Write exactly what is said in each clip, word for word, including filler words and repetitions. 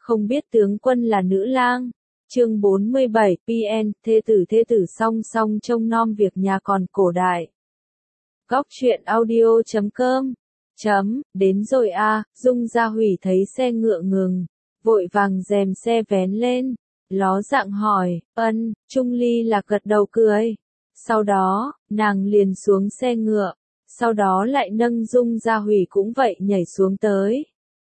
không biết tướng quân là nữ lang. Chương bốn mươi bảy, pê en, thê tử thê tử song song trông nom việc nhà còn cổ đại. Góc truyện audio chấm com. Chấm, đến rồi a, Dung Gia Hủy thấy xe ngựa ngừng, vội vàng rèm xe vén lên, ló dạng hỏi, ân, Trung Ly Lạc gật đầu cười. Sau đó, nàng liền xuống xe ngựa, sau đó lại nâng Dung Gia Hủy cũng vậy nhảy xuống tới.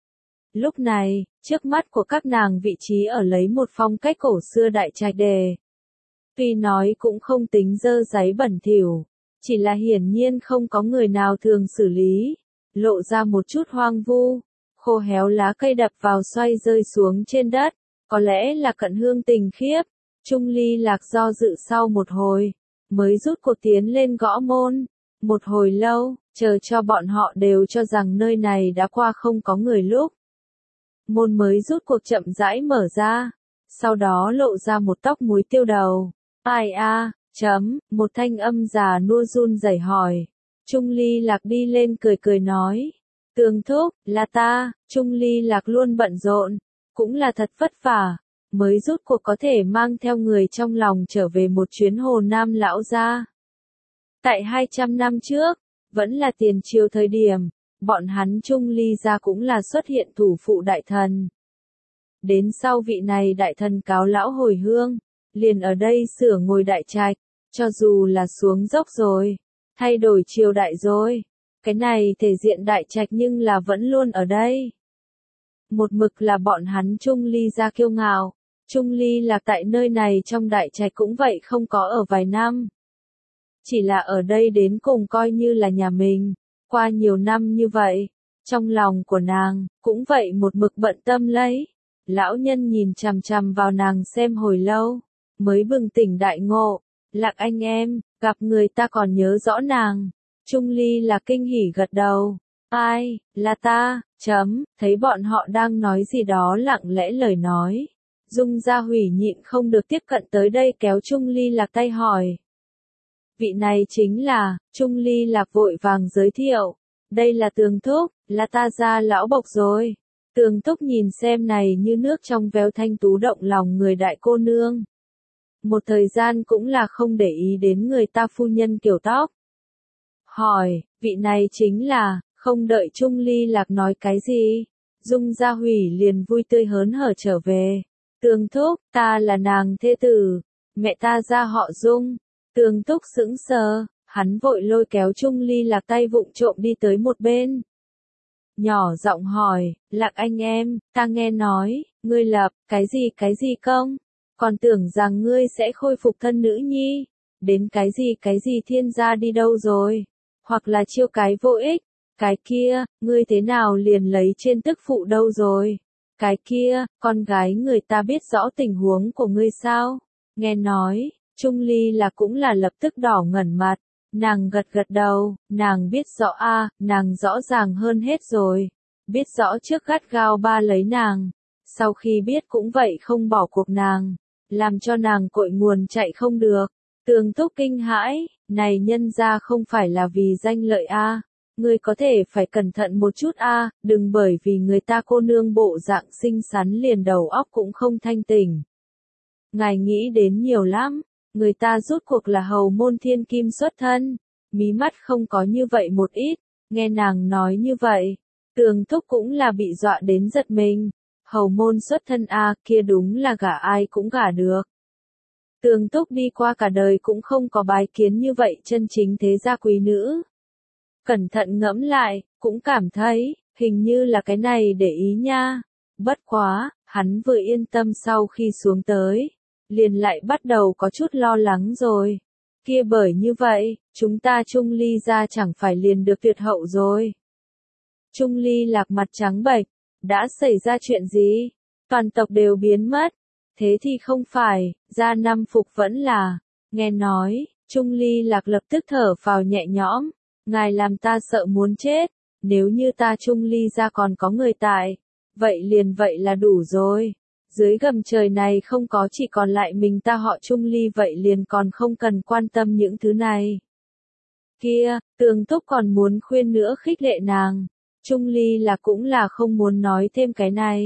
Lúc này, trước mắt của các nàng vị trí ở lấy một phong cách cổ xưa đại trạch đề. Tuy nói cũng không tính dơ dáy bẩn thỉu, chỉ là hiển nhiên không có người nào thường xử lý, lộ ra một chút hoang vu, khô héo lá cây đập vào xoay rơi xuống trên đất, có lẽ là cận hương tình khiếp. Trung Ly Lạc do dự sau một hồi, mới rút cuộc tiến lên gõ môn, một hồi lâu, chờ cho bọn họ đều cho rằng nơi này đã qua không có người lúc. Môn mới rút cuộc chậm rãi mở ra, sau đó lộ ra một tóc muối tiêu đầu. Ai a, chấm, một thanh âm già nua run rẩy hỏi. Trung Ly Lạc đi lên cười cười nói, Tường thúc, là ta. Trung Ly Lạc luôn bận rộn, cũng là thật vất vả, mới rút cuộc có thể mang theo người trong lòng trở về một chuyến Hồ Nam lão gia. Tại hai trăm năm trước, vẫn là tiền triều thời điểm, bọn hắn Trung Ly gia cũng là xuất hiện thủ phụ đại thần. Đến sau vị này đại thần cáo lão hồi hương, liền ở đây sửa ngôi đại trạch, cho dù là xuống dốc rồi, thay đổi triều đại rồi, cái này thể diện đại trạch nhưng là vẫn luôn ở đây. Một mực là bọn hắn Trung Ly gia kiêu ngạo, Trung Ly là tại nơi này trong đại trạch cũng vậy không có ở vài năm. Chỉ là ở đây đến cùng coi như là nhà mình, qua nhiều năm như vậy, trong lòng của nàng, cũng vậy một mực bận tâm lấy. Lão nhân nhìn chằm chằm vào nàng xem hồi lâu, mới bừng tỉnh đại ngộ, Lạc anh em, gặp người ta còn nhớ rõ nàng. Trung Ly là kinh hỉ gật đầu, ai, là ta, chấm, thấy bọn họ đang nói gì đó lặng lẽ lời nói. Dung Gia Hủy nhịn không được tiếp cận tới đây kéo Trung Ly Lạc tay hỏi. Vị này chính là, Trung Ly Lạc vội vàng giới thiệu, đây là Tường thúc, là ta gia lão bộc rồi. Tường thúc nhìn xem này như nước trong veo thanh tú động lòng người đại cô nương. Một thời gian cũng là không để ý đến người ta phu nhân kiểu tóc. Hỏi, vị này chính là, không đợi Trung Ly Lạc nói cái gì, Dung Gia Hủy liền vui tươi hớn hở trở về. Tường thúc, ta là nàng thê tử, mẹ ta ra họ Dung. Tường thúc sững sờ, hắn vội lôi kéo Trung Ly Lạc tay vụng trộm đi tới một bên. Nhỏ giọng hỏi, Lạc anh em, ta nghe nói, ngươi lập, cái gì cái gì công, còn tưởng rằng ngươi sẽ khôi phục thân nữ nhi, đến cái gì cái gì thiên gia đi đâu rồi, hoặc là chiêu cái vô ích, cái kia, ngươi thế nào liền lấy trên tức phụ đâu rồi, cái kia, con gái người ta biết rõ tình huống của ngươi sao, nghe nói. Trung Ly là cũng là lập tức đỏ ngẩn mặt, nàng gật gật đầu, nàng biết rõ a, à, nàng rõ ràng hơn hết rồi, biết rõ trước gắt gao ba lấy nàng, sau khi biết cũng vậy không bỏ cuộc nàng, làm cho nàng cội nguồn chạy không được. Tường thúc kinh hãi, này nhân ra không phải là vì danh lợi a, à. Ngươi có thể phải cẩn thận một chút a, à, đừng bởi vì người ta cô nương bộ dạng xinh xắn liền đầu óc cũng không thanh tỉnh. Ngài nghĩ đến nhiều lắm. Người ta rút cuộc là hầu môn thiên kim xuất thân, mí mắt không có như vậy một ít, nghe nàng nói như vậy, Tường thúc cũng là bị dọa đến giật mình, hầu môn xuất thân a, à, kia đúng là gả ai cũng gả được. Tường thúc đi qua cả đời cũng không có bái kiến như vậy chân chính thế gia quý nữ. Cẩn thận ngẫm lại, cũng cảm thấy, hình như là cái này để ý nha, bất quá, hắn vừa yên tâm sau khi xuống tới. Liền lại bắt đầu có chút lo lắng rồi. Kia bởi như vậy, chúng ta Trung Ly gia chẳng phải liền được tuyệt hậu rồi. Trung Ly Lạc mặt trắng bệch, đã xảy ra chuyện gì? Toàn tộc đều biến mất. Thế thì không phải, gia năm phục vẫn là. Nghe nói, Trung Ly Lạc lập tức thở phào nhẹ nhõm. Ngài làm ta sợ muốn chết. Nếu như ta Trung Ly gia còn có người tại, vậy liền vậy là đủ rồi. Dưới gầm trời này không có chỉ còn lại mình ta họ Trung Ly vậy liền còn không cần quan tâm những thứ này. Kia, Tường thúc còn muốn khuyên nữa khích lệ nàng. Trung Ly là cũng là không muốn nói thêm cái này.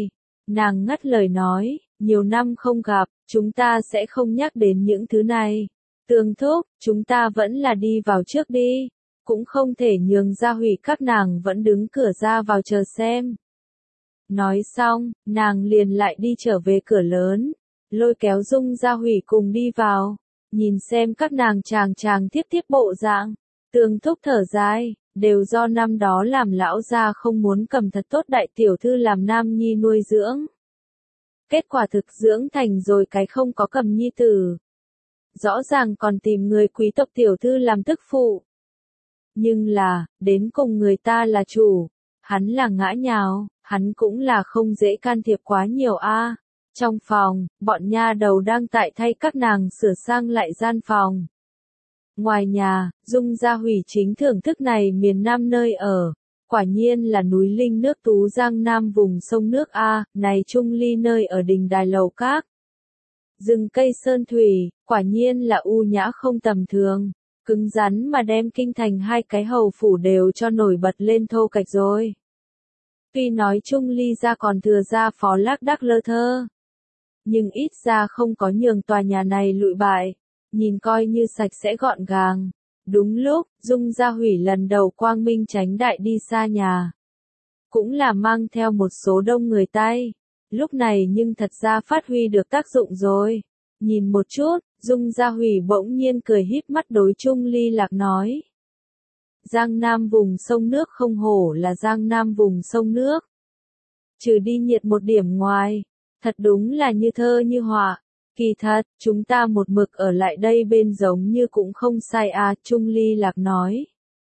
Nàng ngắt lời nói, nhiều năm không gặp, chúng ta sẽ không nhắc đến những thứ này. Tương thúc, chúng ta vẫn là đi vào trước đi. Cũng không thể nhường Gia Hủy các nàng vẫn đứng cửa ra vào chờ xem. Nói xong, nàng liền lại đi trở về cửa lớn, lôi kéo Dung Gia Hủy cùng đi vào, nhìn xem các nàng chàng chàng tiếp tiếp bộ dạng. Tương thúc thở dài, đều do năm đó làm lão gia không muốn cầm thật tốt đại tiểu thư làm nam nhi nuôi dưỡng. Kết quả thực dưỡng thành rồi cái không có cầm nhi tử. Rõ ràng còn tìm người quý tộc tiểu thư làm tức phụ. Nhưng là, đến cùng người ta là chủ, hắn là ngã nhào, hắn cũng là không dễ can thiệp quá nhiều a. Trong phòng, bọn nha đầu đang tại thay các nàng sửa sang lại gian phòng. Ngoài nhà, Dung Gia Hủy chính thưởng thức này miền Nam nơi ở. Quả nhiên là núi linh nước Tú Giang Nam vùng sông nước A, này Trung Ly nơi ở đình đài lầu các. Rừng cây sơn thủy, quả nhiên là u nhã không tầm thường. Cứng rắn mà đem kinh thành hai cái hầu phủ đều cho nổi bật lên thô kệch rồi. Tuy nói Trung Ly ra còn thừa ra phó lác đác lơ thơ. Nhưng ít ra không có nhường tòa nhà này lụi bại. Nhìn coi như sạch sẽ gọn gàng. Đúng lúc, Dung Gia Hủy lần đầu quang minh chánh đại đi xa nhà. Cũng là mang theo một số đông người tay. Lúc này nhưng thật ra phát huy được tác dụng rồi. Nhìn một chút, Dung Gia Hủy bỗng nhiên cười híp mắt đối Trung Ly Lạc nói. Giang Nam vùng sông nước không hổ là Giang Nam vùng sông nước. Trừ đi nhiệt một điểm ngoài, thật đúng là như thơ như họa. Kỳ thật, chúng ta một mực ở lại đây bên giống như cũng không sai à, Trung Ly Lạc nói.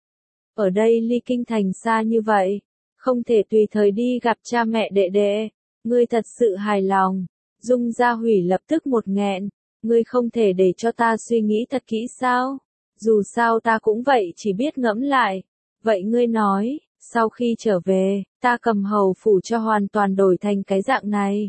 Ở đây ly kinh thành xa như vậy, không thể tùy thời đi gặp cha mẹ đệ đệ, ngươi thật sự hài lòng. Dung Gia Hủy lập tức một nghẹn, ngươi không thể để cho ta suy nghĩ thật kỹ sao? Dù sao ta cũng vậy chỉ biết ngẫm lại. Vậy ngươi nói, sau khi trở về, ta cầm hầu phủ cho hoàn toàn đổi thành cái dạng này.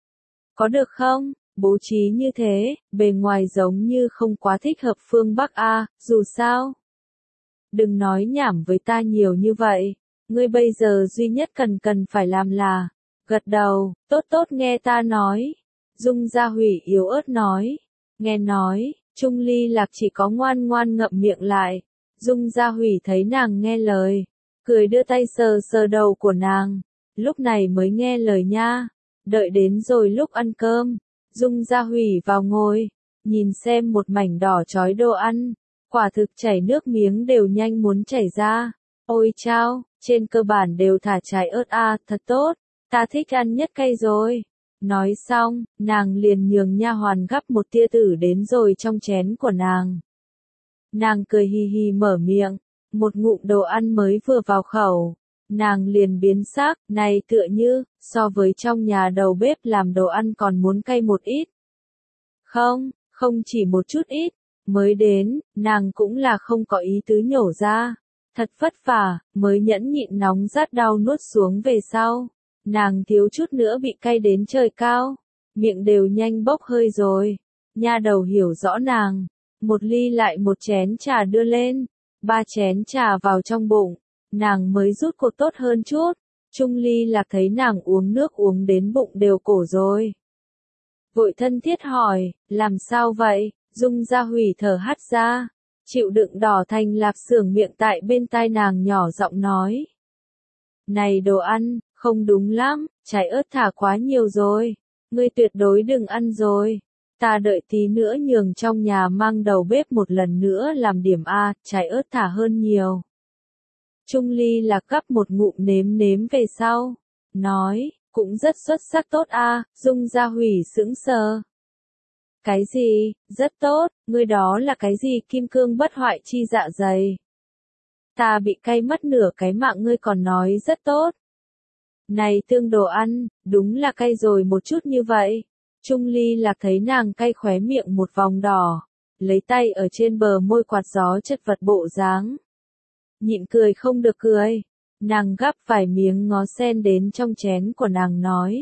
Có được không? Bố trí như thế, bề ngoài giống như không quá thích hợp phương Bắc A, dù sao. Đừng nói nhảm với ta nhiều như vậy, ngươi bây giờ duy nhất cần cần phải làm là, gật đầu, tốt tốt nghe ta nói. Dung Gia Hủy yếu ớt nói, nghe nói, Trung Ly Lạc chỉ có ngoan ngoan ngậm miệng lại. Dung Gia Hủy thấy nàng nghe lời, cười đưa tay sờ sờ đầu của nàng, lúc này mới nghe lời nha, đợi đến rồi lúc ăn cơm. Dung Gia Hủy vào ngồi, nhìn xem một mảnh đỏ chói đồ ăn, quả thực chảy nước miếng đều nhanh muốn chảy ra. Ôi chao, trên cơ bản đều thả trái ớt a, à, thật tốt, ta thích ăn nhất cay rồi. Nói xong, nàng liền nhường nha hoàn gắp một tia tử đến rồi trong chén của nàng. Nàng cười hì hì mở miệng, một ngụm đồ ăn mới vừa vào khẩu. Nàng liền biến sắc, này tựa như, so với trong nhà đầu bếp làm đồ ăn còn muốn cay một ít. Không, không chỉ một chút ít, mới đến, nàng cũng là không có ý tứ nhổ ra. Thật vất vả, mới nhẫn nhịn nóng rát đau nuốt xuống về sau. Nàng thiếu chút nữa bị cay đến trời cao, miệng đều nhanh bốc hơi rồi. Nha đầu hiểu rõ nàng, một ly lại một chén trà đưa lên, ba chén trà vào trong bụng. Nàng mới rút cột tốt hơn chút. Trung Ly Lạc thấy nàng uống nước uống đến bụng đều cổ rồi. Vội thân thiết hỏi, làm sao vậy? Dung Gia Hủy thở hắt ra, chịu đựng đỏ thành lạp xưởng miệng tại bên tai nàng nhỏ giọng nói. Này đồ ăn, không đúng lắm, trái ớt thả quá nhiều rồi. Ngươi tuyệt đối đừng ăn rồi. Ta đợi tí nữa nhường trong nhà mang đầu bếp một lần nữa làm điểm A, trái ớt thả hơn nhiều. Trung Ly Lạc gắp một ngụm nếm nếm về sau, nói, cũng rất xuất sắc tốt a. À, Dung Gia Hủy sững sờ. Cái gì, rất tốt, ngươi đó là cái gì kim cương bất hoại chi dạ dày. Ta bị cay mất nửa cái mạng ngươi còn nói rất tốt. Này tương đồ ăn, đúng là cay rồi một chút như vậy. Trung Ly Lạc thấy nàng cay khóe miệng một vòng đỏ, lấy tay ở trên bờ môi quạt gió chất vật bộ dáng. Nhịn cười không được cười, nàng gắp vài miếng ngó sen đến trong chén của nàng nói.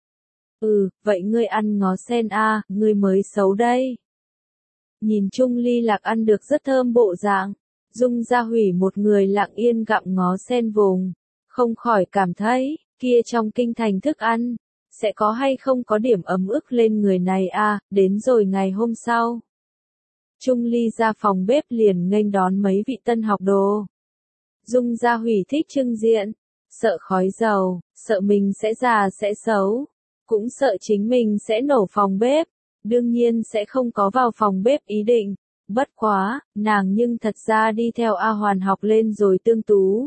Ừ, vậy ngươi ăn ngó sen a, à, ngươi mới xấu đây. Nhìn Trung Ly Lạc ăn được rất thơm bộ dạng, Dung Gia Hủy một người lặng yên gặm ngó sen vùng, không khỏi cảm thấy, kia trong kinh thành thức ăn, sẽ có hay không có điểm ấm ức lên người này à, đến rồi ngày hôm sau. Trung Ly ra phòng bếp liền nghênh đón mấy vị tân học đồ. Dung Gia Hủy thích trưng diện, sợ khói dầu, sợ mình sẽ già sẽ xấu, cũng sợ chính mình sẽ nổ phòng bếp, đương nhiên sẽ không có vào phòng bếp ý định. Bất quá, nàng nhưng thật ra đi theo A Hoàn học lên rồi Tương Tú.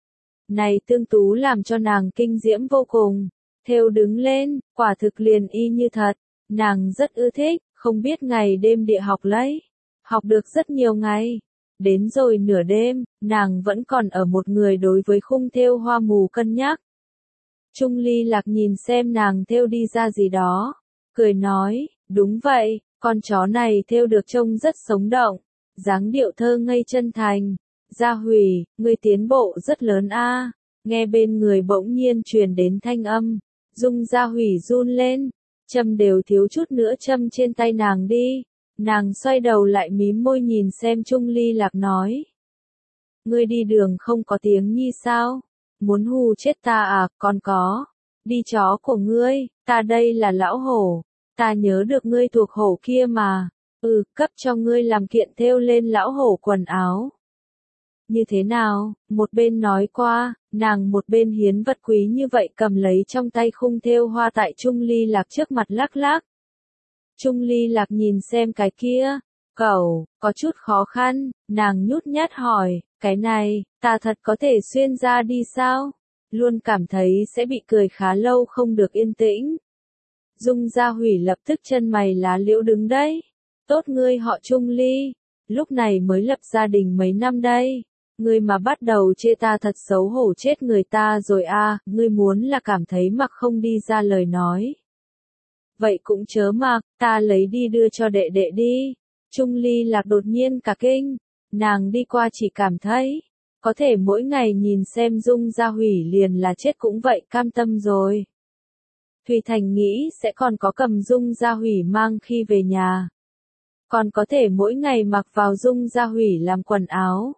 Này Tương Tú làm cho nàng kinh diễm vô cùng, thêu đứng lên, quả thực liền y như thật, nàng rất ưa thích, không biết ngày đêm địa học lấy, học được rất nhiều ngày. Đến rồi nửa đêm, nàng vẫn còn ở một người đối với khung thêu hoa mù cân nhắc. Trung Ly Lạc nhìn xem nàng thêu đi ra gì đó, cười nói, đúng vậy, con chó này thêu được trông rất sống động, dáng điệu thơ ngây chân thành. Gia Hủy, ngươi tiến bộ rất lớn a. Nghe bên người bỗng nhiên truyền đến thanh âm, Dung Gia Hủy run lên, châm đều thiếu chút nữa châm trên tay nàng đi. Nàng xoay đầu lại mím môi nhìn xem Trung Ly Lạc nói. Ngươi đi đường không có tiếng nhi sao? Muốn hù chết ta à, còn có. Đi chó của ngươi, ta đây là lão hổ. Ta nhớ được ngươi thuộc hổ kia mà. Ừ, cấp cho ngươi làm kiện thêu lên lão hổ quần áo. Như thế nào, một bên nói qua, nàng một bên hiến vật quý như vậy cầm lấy trong tay khung thêu hoa tại Trung Ly Lạc trước mặt lắc lắc. Trung Ly Lạc nhìn xem cái kia, cẩu, có chút khó khăn, nàng nhút nhát hỏi, cái này, ta thật có thể xuyên ra đi sao? Luôn cảm thấy sẽ bị cười khá lâu không được yên tĩnh. Dung Gia Hủy lập tức chân mày lá liễu đứng đấy. Tốt ngươi họ Trung Ly, lúc này mới lập gia đình mấy năm đây. Ngươi mà bắt đầu chê ta thật xấu hổ chết người ta rồi à, ngươi muốn là cảm thấy mặc không đi ra lời nói. Vậy cũng chớ mặc, ta lấy đi đưa cho đệ đệ đi. Trung Ly Lạc đột nhiên cả kinh, nàng đi qua chỉ cảm thấy, có thể mỗi ngày nhìn xem Dung Gia Hủy liền là chết cũng vậy cam tâm rồi. Thùy Thành nghĩ sẽ còn có cầm Dung Gia Hủy mang khi về nhà. Còn có thể mỗi ngày mặc vào Dung Gia Hủy làm quần áo.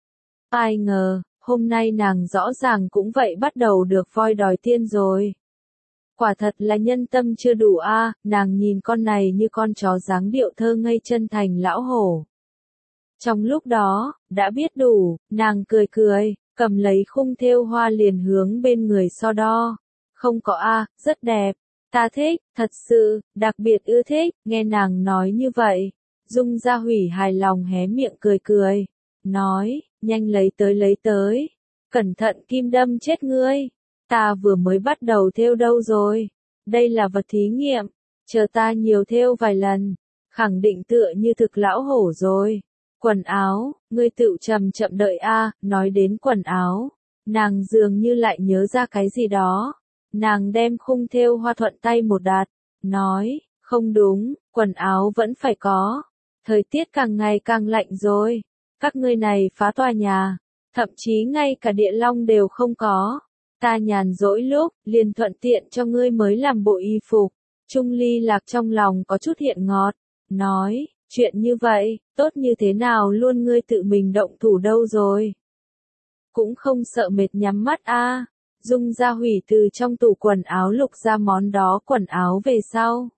Ai ngờ, hôm nay nàng rõ ràng cũng vậy bắt đầu được voi đòi tiên rồi. Quả thật là nhân tâm chưa đủ a, à, nàng nhìn con này như con chó dáng điệu thơ ngây chân thành lão hổ. Trong lúc đó, đã biết đủ, nàng cười cười, cầm lấy khung thêu hoa liền hướng bên người so đo. Không có a, à, rất đẹp, ta thích, thật sự, đặc biệt ưa thích, nghe nàng nói như vậy. Dung Gia Hủy hài lòng hé miệng cười cười, nói, nhanh lấy tới lấy tới, cẩn thận kim đâm chết ngươi. Ta vừa mới bắt đầu thêu đâu rồi, đây là vật thí nghiệm, chờ ta nhiều thêu vài lần, khẳng định tựa như thực lão hổ rồi. Quần áo, ngươi tự chậm chậm đợi a, nói đến quần áo, nàng dường như lại nhớ ra cái gì đó, nàng đem khung thêu hoa thuận tay một đạt, nói, không đúng, quần áo vẫn phải có, thời tiết càng ngày càng lạnh rồi, các ngươi này phá tòa nhà, thậm chí ngay cả địa long đều không có. Ta nhàn rỗi lúc, liền thuận tiện cho ngươi mới làm bộ y phục. Trung Ly Lạc trong lòng có chút hiện ngọt, nói, chuyện như vậy, tốt như thế nào luôn ngươi tự mình động thủ đâu rồi. Cũng không sợ mệt nhắm mắt a. À. Dung Gia Hủy từ trong tủ quần áo lục ra món đó quần áo về sau.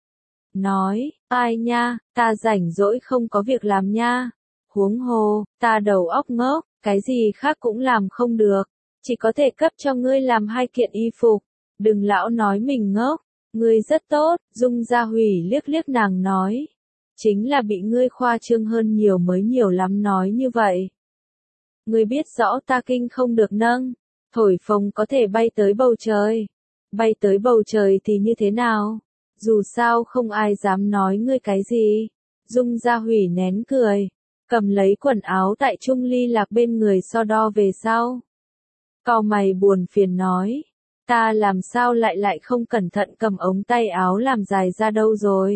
Nói, ai nha, ta rảnh rỗi không có việc làm nha. Huống hồ, ta đầu óc ngốc, cái gì khác cũng làm không được. Chỉ có thể cấp cho ngươi làm hai kiện y phục, đừng lão nói mình ngốc, ngươi rất tốt, Dung Gia Hủy liếc liếc nàng nói, chính là bị ngươi khoa trương hơn nhiều mới nhiều lắm nói như vậy. Ngươi biết rõ ta kinh không được nâng, thổi phồng có thể bay tới bầu trời, bay tới bầu trời thì như thế nào, dù sao không ai dám nói ngươi cái gì. Dung Gia Hủy nén cười, cầm lấy quần áo tại Trung Ly Lạc bên người so đo về sau. Cau mày buồn phiền nói, ta làm sao lại lại không cẩn thận cầm ống tay áo làm dài ra đâu rồi.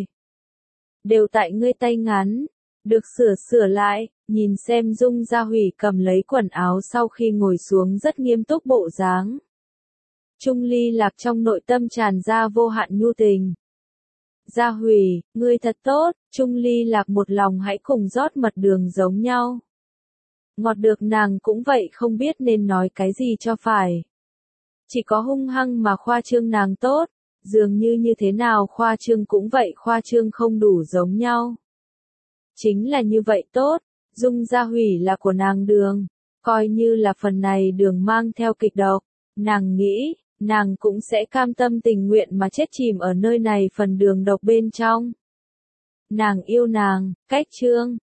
Đều tại ngươi tay ngắn, được sửa sửa lại, nhìn xem Dung Gia Hủy cầm lấy quần áo sau khi ngồi xuống rất nghiêm túc bộ dáng. Trung Ly Lạc trong nội tâm tràn ra vô hạn nhu tình. Gia Hủy, ngươi thật tốt, Trung Ly Lạc một lòng hãy cùng rót mật đường giống nhau. Ngọt được nàng cũng vậy không biết nên nói cái gì cho phải. Chỉ có hung hăng mà khoa trương nàng tốt, Dường như như thế nào khoa trương cũng vậy, khoa trương không đủ giống nhau. Chính là như vậy tốt, Dung Gia hủy là của nàng Đường, coi như là phần này Đường mang theo kịch độc, nàng nghĩ, nàng cũng sẽ cam tâm tình nguyện mà chết chìm ở nơi này phần đường độc bên trong. Nàng yêu nàng, cách Trương